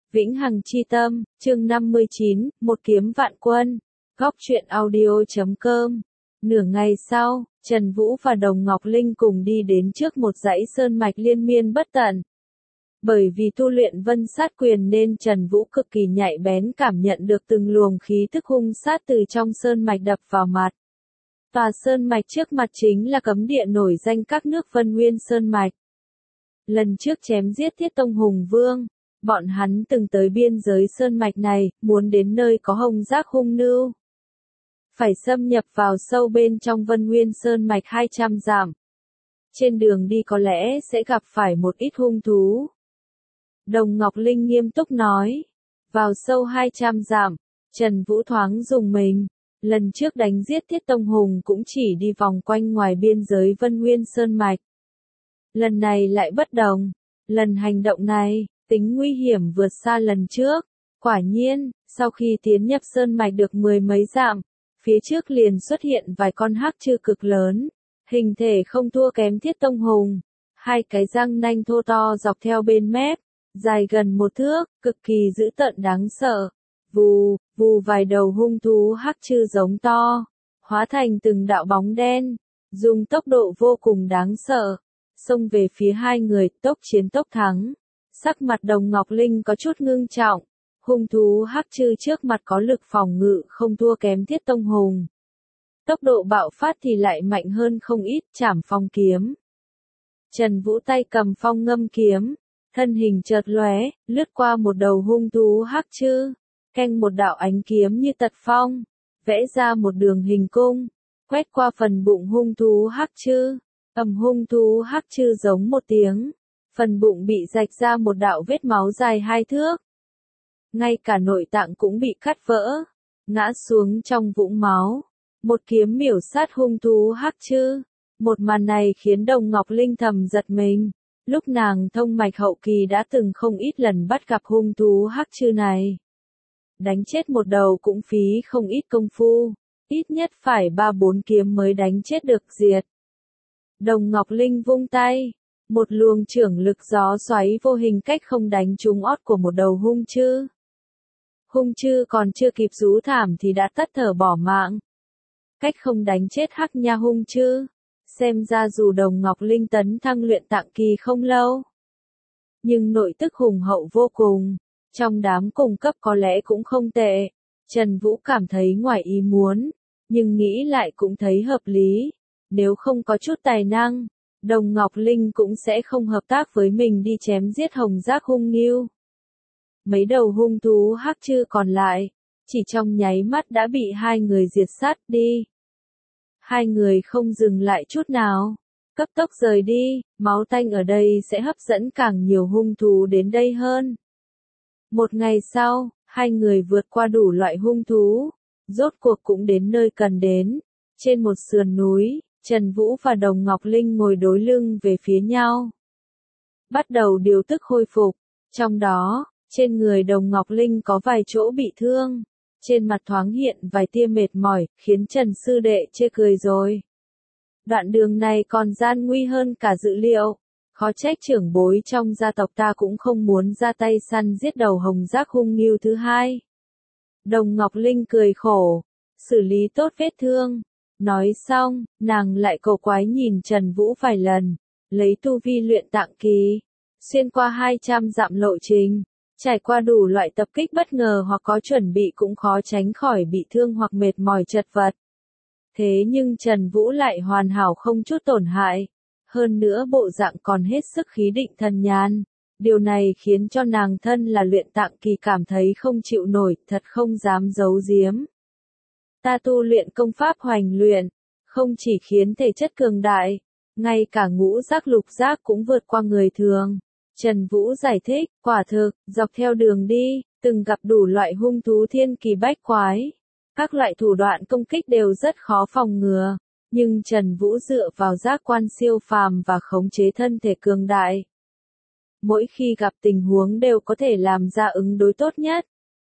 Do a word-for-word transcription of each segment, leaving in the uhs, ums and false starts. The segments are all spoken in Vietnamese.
Vĩnh Hằng Chi Tâm, chương năm mươi chín, một kiếm vạn quân. Góc truyện audio chấm com. Nửa ngày sau, Trần Vũ và Đồng Ngọc Linh cùng đi đến trước một dãy sơn mạch liên miên bất tận. Bởi vì tu luyện vân sát quyền nên Trần Vũ cực kỳ nhạy bén cảm nhận được từng luồng khí thức hung sát từ trong sơn mạch đập vào mặt. Tòa sơn mạch trước mặt chính là cấm địa nổi danh các nước Vân Nguyên Sơn Mạch. Lần trước chém giết Thiết Tông Hùng Vương, bọn hắn từng tới biên giới sơn mạch này, muốn đến nơi có hồng giác hung nưu. Phải xâm nhập vào sâu bên trong Vân Nguyên Sơn Mạch hai trăm dặm. Trên đường đi có lẽ sẽ gặp phải một ít hung thú. Đồng Ngọc Linh nghiêm túc nói. Vào sâu hai trăm dặm, Trần Vũ thoáng dùng mình. Lần trước đánh giết Thiết Tông Hùng cũng chỉ đi vòng quanh ngoài biên giới Vân Nguyên Sơn Mạch. Lần này lại bất đồng. Lần hành động này, tính nguy hiểm vượt xa lần trước. Quả nhiên, sau khi tiến nhập sơn mạch được mười mấy dặm, phía trước liền xuất hiện vài con hắc trư cực lớn, hình thể không thua kém Thiết Tông Hùng. Hai cái răng nanh thô to dọc theo bên mép, dài gần một thước, cực kỳ dữ tợn đáng sợ. Vù, vù vài đầu hung thú hắc trư giống to, hóa thành từng đạo bóng đen, dùng tốc độ vô cùng đáng sợ, xông về phía hai người, tốc chiến tốc thắng. Sắc mặt Đồng Ngọc Linh có chút ngưng trọng, hung thú hắc trư trước mặt có lực phòng ngự không thua kém Thiết Tông Hùng. Tốc độ bạo phát thì lại mạnh hơn không ít, Trảm Phong kiếm. Trần Vũ tay cầm phong ngâm kiếm, thân hình chợt lóe, lướt qua một đầu hung thú hắc trư, canh một đạo ánh kiếm như tật phong, vẽ ra một đường hình cung, quét qua phần bụng hung thú hắc trư. Ầm, hung thú hắc trư giống một tiếng, phần bụng bị rạch ra một đạo vết máu dài hai thước. Ngay cả nội tạng cũng bị cắt vỡ, ngã xuống trong vũng máu. Một kiếm miểu sát hung thú hắc trư. Một màn này khiến Đồng Ngọc Linh thầm giật mình. Lúc nàng thông mạch hậu kỳ đã từng không ít lần bắt gặp hung thú hắc trư này. Đánh chết một đầu cũng phí không ít công phu, ít nhất phải ba bốn kiếm mới đánh chết được diệt. Đồng Ngọc Linh vung tay, một luồng trưởng lực gió xoáy vô hình cách không đánh trúng ót của một đầu hung trư. Hung trư còn chưa kịp rú thảm thì đã tắt thở bỏ mạng. Cách không đánh chết hắc nha hung trư. Xem ra dù Đồng Ngọc Linh tấn thăng luyện tạng kỳ không lâu, nhưng nội tức hùng hậu vô cùng, trong đám cùng cấp có lẽ cũng không tệ. Trần Vũ cảm thấy ngoài ý muốn, nhưng nghĩ lại cũng thấy hợp lý. Nếu không có chút tài năng, Đồng Ngọc Linh cũng sẽ không hợp tác với mình đi chém giết hồng giác hung nghêu. Mấy đầu hung thú hắc trư còn lại, chỉ trong nháy mắt đã bị hai người diệt sát đi. Hai người không dừng lại chút nào, cấp tốc rời đi, máu tanh ở đây sẽ hấp dẫn càng nhiều hung thú đến đây hơn. Một ngày sau, hai người vượt qua đủ loại hung thú, rốt cuộc cũng đến nơi cần đến. Trên một sườn núi, Trần Vũ và Đồng Ngọc Linh ngồi đối lưng về phía nhau. Bắt đầu điều tức hồi phục, trong đó, trên người Đồng Ngọc Linh có vài chỗ bị thương. Trên mặt thoáng hiện vài tia mệt mỏi, khiến Trần sư đệ chê cười rồi. Đoạn đường này còn gian nguy hơn cả dự liệu. Khó trách trưởng bối trong gia tộc ta cũng không muốn ra tay săn giết đầu hồng giác hung nghêu thứ hai. Đồng Ngọc Linh cười khổ, xử lý tốt vết thương. Nói xong, nàng lại cầu quái nhìn Trần Vũ vài lần, lấy tu vi luyện tạng kỳ, xuyên qua hai trăm dặm lộ trình, trải qua đủ loại tập kích bất ngờ hoặc có chuẩn bị cũng khó tránh khỏi bị thương hoặc mệt mỏi chật vật. Thế nhưng Trần Vũ lại hoàn hảo không chút tổn hại, hơn nữa bộ dạng còn hết sức khí định thần nhàn. Điều này khiến cho nàng thân là luyện tạng kỳ cảm thấy không chịu nổi, thật không dám giấu giếm. Ta tu luyện công pháp hoành luyện, không chỉ khiến thể chất cường đại, ngay cả ngũ giác lục giác cũng vượt qua người thường. Trần Vũ giải thích, quả thực, dọc theo đường đi, từng gặp đủ loại hung thú thiên kỳ bách quái. Các loại thủ đoạn công kích đều rất khó phòng ngừa, nhưng Trần Vũ dựa vào giác quan siêu phàm và khống chế thân thể cường đại. Mỗi khi gặp tình huống đều có thể làm ra ứng đối tốt nhất.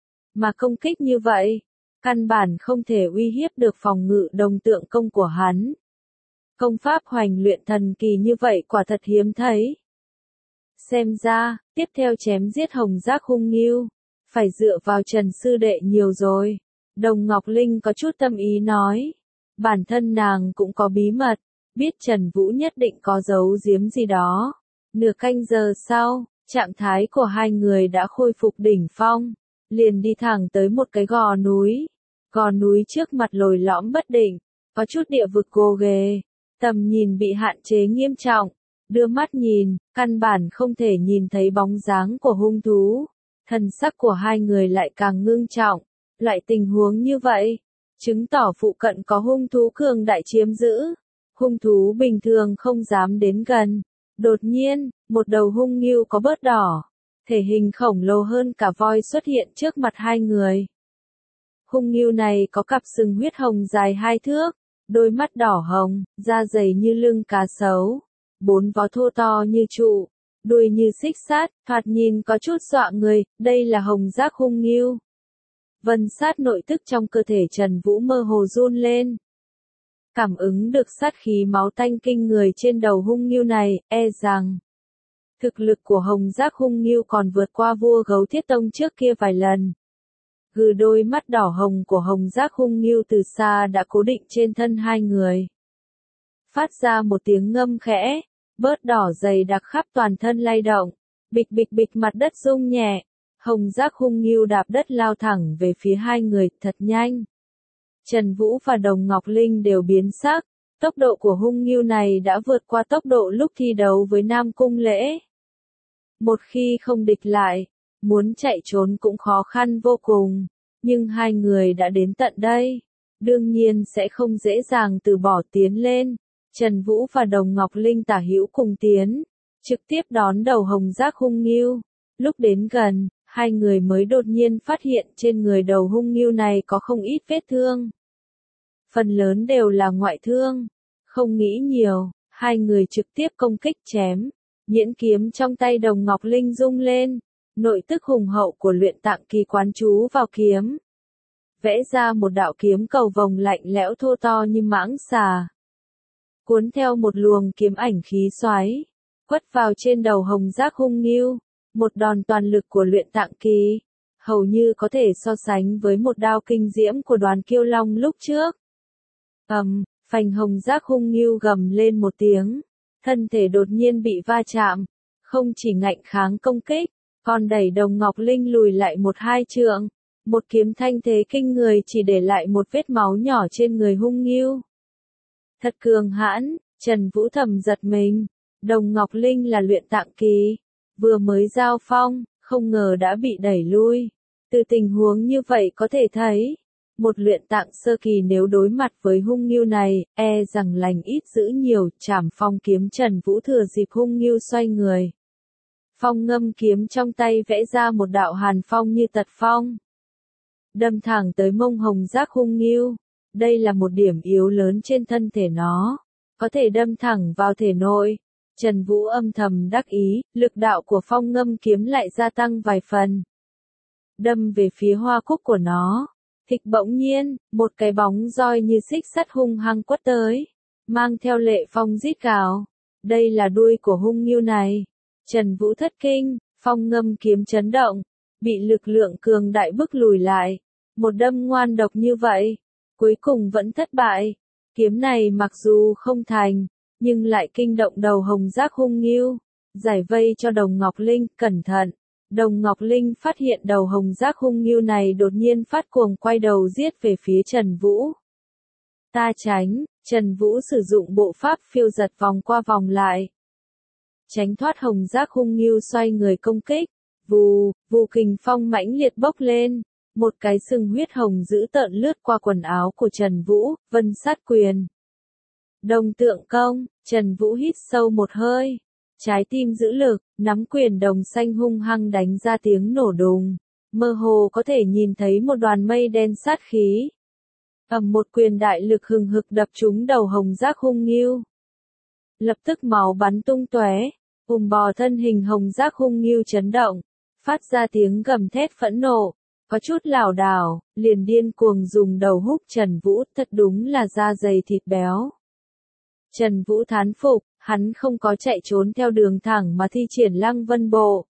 Mà công kích như vậy, căn bản không thể uy hiếp được phòng ngự đồng tượng công của hắn. Công pháp hoành luyện thần kỳ như vậy quả thật hiếm thấy. Xem ra, tiếp theo chém giết Hồng Giác hung ngưu, phải dựa vào Trần sư đệ nhiều rồi. Đồng Ngọc Linh có chút tâm ý nói. Bản thân nàng cũng có bí mật, biết Trần Vũ nhất định có giấu giếm gì đó. Nửa canh giờ sau, trạng thái của hai người đã khôi phục đỉnh phong, liền đi thẳng tới một cái gò núi. Gò núi trước mặt lồi lõm bất định, có chút địa vực gồ ghề, tầm nhìn bị hạn chế nghiêm trọng, đưa mắt nhìn, căn bản không thể nhìn thấy bóng dáng của hung thú. Thần sắc của hai người lại càng ngưng trọng, loại tình huống như vậy, chứng tỏ phụ cận có hung thú cường đại chiếm giữ. Hung thú bình thường không dám đến gần. Đột nhiên, một đầu hung ngưu có bớt đỏ, thể hình khổng lồ hơn cả voi xuất hiện trước mặt hai người. Hung ngưu này có cặp sừng huyết hồng dài hai thước, đôi mắt đỏ hồng, da dày như lưng cá sấu, bốn vó thô to như trụ, đuôi như xích sắt, thoạt nhìn có chút dọa người. Đây là Hồng Giác hung ngưu. Vân sát nội tức trong cơ thể Trần Vũ mơ hồ run lên. Cảm ứng được sát khí máu tanh kinh người trên đầu hung ngưu này, e rằng thực lực của Hồng Giác hung ngưu còn vượt qua vua gấu Thiết Tông trước kia vài lần. Gừ đôi mắt đỏ hồng của Hồng Giác hung ngưu từ xa đã cố định trên thân hai người. Phát ra một tiếng ngâm khẽ, bớt đỏ dày đặc khắp toàn thân lay động, bịch bịch bịch mặt đất rung nhẹ. Hồng Giác hung ngưu đạp đất lao thẳng về phía hai người thật nhanh. Trần Vũ và Đồng Ngọc Linh đều biến sắc, tốc độ của hung ngưu này đã vượt qua tốc độ lúc thi đấu với Nam Cung Lễ. Một khi không địch lại, muốn chạy trốn cũng khó khăn vô cùng, nhưng hai người đã đến tận đây, đương nhiên sẽ không dễ dàng từ bỏ tiến lên. Trần Vũ và Đồng Ngọc Linh tả hữu cùng tiến, trực tiếp đón đầu Hồng Giác hung ngưu. Lúc đến gần, hai người mới đột nhiên phát hiện trên người đầu hung ngưu này có không ít vết thương. Phần lớn đều là ngoại thương. Không nghĩ nhiều, hai người trực tiếp công kích chém. Nhễn kiếm trong tay Đồng Ngọc Linh rung lên, nội tức hùng hậu của luyện tạng kỳ quán chú vào kiếm. Vẽ ra một đạo kiếm cầu vồng lạnh lẽo thô to như mãng xà. Cuốn theo một luồng kiếm ảnh khí xoáy, quất vào trên đầu Hồng Giác hung ngưu. Một đòn toàn lực của luyện tạng kỳ, hầu như có thể so sánh với một đao kinh diễm của Đoàn Kiêu Long lúc trước. Ầm, phành Hồng Giác hung ngưu gầm lên một tiếng, thân thể đột nhiên bị va chạm, không chỉ ngạnh kháng công kích, còn đẩy Đồng Ngọc Linh lùi lại một hai trượng. Một kiếm thanh thế kinh người chỉ để lại một vết máu nhỏ trên người hung ngưu. Thật cường hãn, Trần Vũ thầm giật mình. Đồng Ngọc Linh là luyện tạng kỳ, vừa mới giao phong, không ngờ đã bị đẩy lui. Từ tình huống như vậy có thể thấy, một luyện tạng sơ kỳ nếu đối mặt với hung ngưu này, e rằng lành ít dữ nhiều. Trảm phong kiếm Trần Vũ thừa dịp hung ngưu xoay người. Phong ngâm kiếm trong tay vẽ ra một đạo hàn phong như tật phong, đâm thẳng tới mông Hồng Giác hung ngưu. Đây là một điểm yếu lớn trên thân thể nó, có thể đâm thẳng vào thể nội. Trần Vũ âm thầm đắc ý, lực đạo của phong ngâm kiếm lại gia tăng vài phần. Đâm về phía hoa cúc của nó. Thịch bỗng nhiên, một cái bóng roi như xích sắt hung hăng quất tới, mang theo lệ phong rít gào. Đây là đuôi của hung ngưu này. Trần Vũ thất kinh, phong ngâm kiếm chấn động, bị lực lượng cường đại bức lùi lại. Một đâm ngoan độc như vậy, cuối cùng vẫn thất bại. Kiếm này mặc dù không thành, nhưng lại kinh động đầu Hồng Giác hung ngưu. Giải vây cho Đồng Ngọc Linh, cẩn thận. Đồng Ngọc Linh phát hiện đầu Hồng Giác hung ngưu này đột nhiên phát cuồng quay đầu giết về phía Trần Vũ. Ta tránh, Trần Vũ sử dụng bộ pháp phiêu giật vòng qua vòng lại. Tránh thoát Hồng Giác hung ngưu xoay người công kích. Vù, vù kình phong mãnh liệt bốc lên. Một cái sừng huyết hồng dữ tợn lướt qua quần áo của Trần Vũ, vân sát quyền. Đồng tượng công, Trần Vũ hít sâu một hơi. Trái tim giữ lực, nắm quyền đồng xanh hung hăng đánh ra tiếng nổ đùng. Mơ hồ có thể nhìn thấy một đoàn mây đen sát khí. Ầm một quyền đại lực hừng hực đập trúng đầu Hồng Giác hung ngưu. Lập tức máu bắn tung tóe, hùng bò thân hình Hồng Giác hung ngưu chấn động, phát ra tiếng gầm thét phẫn nộ, có chút lảo đảo, liền điên cuồng dùng đầu húc Trần Vũ, thật đúng là da dày thịt béo. Trần Vũ thán phục, hắn không có chạy trốn theo đường thẳng mà thi triển Lăng Vân Bộ.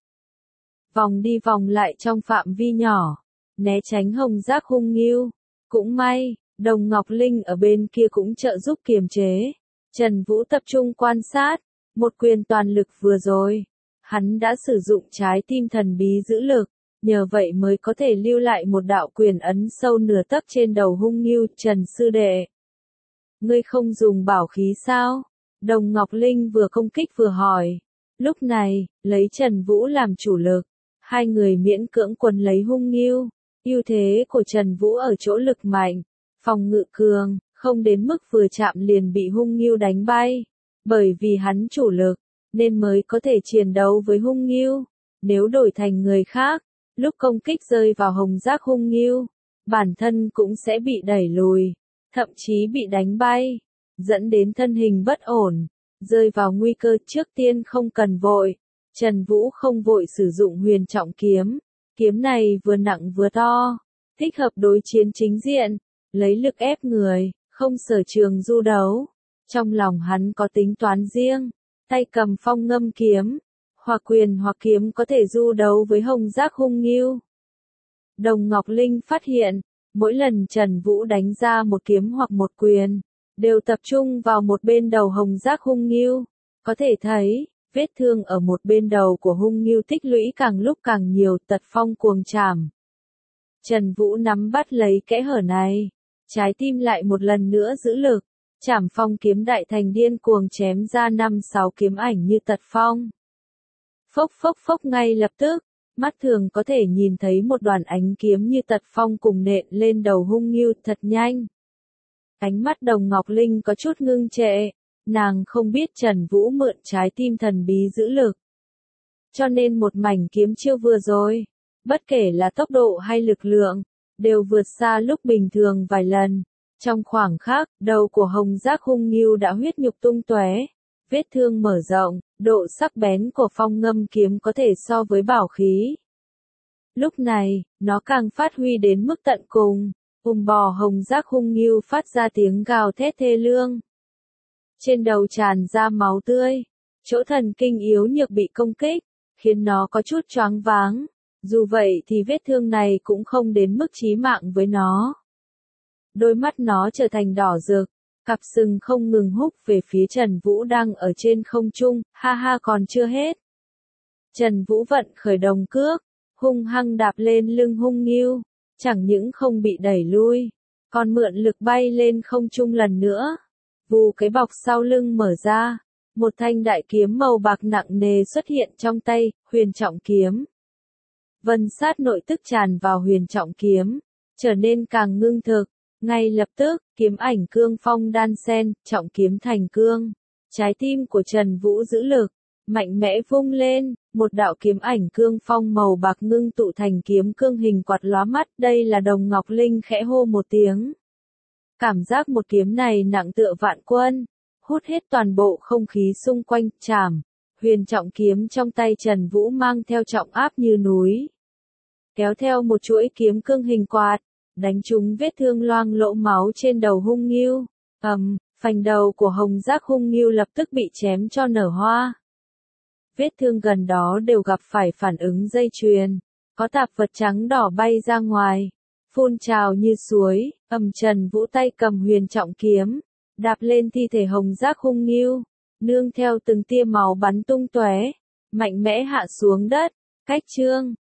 Vòng đi vòng lại trong phạm vi nhỏ, né tránh hồng giác hung nghiêu. Cũng may, Đồng Ngọc Linh ở bên kia cũng trợ giúp kiềm chế. Trần Vũ tập trung quan sát, một quyền toàn lực vừa rồi. Hắn đã sử dụng trái tim thần bí giữ lực, nhờ vậy mới có thể lưu lại một đạo quyền ấn sâu nửa tấc trên đầu hung nghiêu. Trần sư đệ, ngươi không dùng bảo khí sao? Đồng Ngọc Linh vừa công kích vừa hỏi. Lúc này, lấy Trần Vũ làm chủ lực, hai người miễn cưỡng quấn lấy hung nghiêu. Ưu thế của Trần Vũ ở chỗ lực mạnh, phòng ngự cường, không đến mức vừa chạm liền bị hung nghiêu đánh bay. Bởi vì hắn chủ lực, nên mới có thể chiến đấu với hung nghiêu. Nếu đổi thành người khác, lúc công kích rơi vào hồng giác hung nghiêu, bản thân cũng sẽ bị đẩy lùi, thậm chí bị đánh bay, dẫn đến thân hình bất ổn, rơi vào nguy cơ. Trước tiên không cần vội. Trần Vũ không vội sử dụng huyền trọng kiếm. Kiếm này vừa nặng vừa to, thích hợp đối chiến chính diện, lấy lực ép người, không sở trường du đấu. Trong lòng hắn có tính toán riêng, tay cầm phong ngâm kiếm, hoặc quyền hoặc kiếm có thể du đấu với hồng giác hung nghiêu. Đồng Ngọc Linh phát hiện, mỗi lần Trần Vũ đánh ra một kiếm hoặc một quyền, đều tập trung vào một bên đầu hồng giác hung nghiêu. Có thể thấy, vết thương ở một bên đầu của hung nghiêu tích lũy càng lúc càng nhiều. Tật phong cuồng chảm. Trần Vũ nắm bắt lấy kẽ hở này, trái tim lại một lần nữa giữ lực, chảm phong kiếm đại thành điên cuồng chém ra năm sáu kiếm ảnh như tật phong. Phốc phốc phốc, ngay lập tức, mắt thường có thể nhìn thấy một đoàn ánh kiếm như tật phong cùng nện lên đầu hung nghiêu thật nhanh. Ánh mắt Đồng Ngọc Linh có chút ngưng trệ. Nàng không biết Trần Vũ mượn trái tim thần bí giữ lực. Cho nên một mảnh kiếm chiêu vừa rồi, bất kể là tốc độ hay lực lượng, đều vượt xa lúc bình thường vài lần. Trong khoảng khắc, đầu của hồng giác hung nghiêu đã huyết nhục tung tóe, vết thương mở rộng, độ sắc bén của phong ngâm kiếm có thể so với bảo khí. Lúc này, nó càng phát huy đến mức tận cùng, ùm bò hồng giác hung nghiêu phát ra tiếng gào thét thê lương. Trên đầu tràn ra máu tươi, chỗ thần kinh yếu nhược bị công kích, khiến nó có chút choáng váng. Dù vậy thì vết thương này cũng không đến mức chí mạng với nó. Đôi mắt nó trở thành đỏ rực, cặp sừng không ngừng húc về phía Trần Vũ đang ở trên không trung. Ha ha, còn chưa hết. Trần Vũ vận khởi đồng cước, hung hăng đạp lên lưng hung nghiêu, chẳng những không bị đẩy lui, còn mượn lực bay lên không trung lần nữa. Vù, cái bọc sau lưng mở ra, một thanh đại kiếm màu bạc nặng nề xuất hiện trong tay. Huyền trọng kiếm. Vân sát nội tức tràn vào huyền trọng kiếm, trở nên càng ngưng thực. Ngay lập tức, kiếm ảnh cương phong đan xen, trọng kiếm thành cương. Trái tim của Trần Vũ giữ lực, mạnh mẽ vung lên, một đạo kiếm ảnh cương phong màu bạc ngưng tụ thành kiếm cương hình quạt lóa mắt. Đây là Đồng Ngọc Linh khẽ hô một tiếng. Cảm giác một kiếm này nặng tựa vạn quân, hút hết toàn bộ không khí xung quanh. Chảm, huyền trọng kiếm trong tay Trần Vũ mang theo trọng áp như núi, kéo theo một chuỗi kiếm cương hình quạt, đánh trúng vết thương loang lỗ máu trên đầu hung nghiêu. Ầm, phành đầu của hồng giác hung nghiêu lập tức bị chém cho nở hoa. Vết thương gần đó đều gặp phải phản ứng dây chuyền, có tạp vật trắng đỏ bay ra ngoài, phun trào như suối. Ầm, Trần Vũ tay cầm huyền trọng kiếm, đạp lên thi thể hồng giác hung nghiêu, nương theo từng tia máu bắn tung tóe, mạnh mẽ hạ xuống đất. Cách chương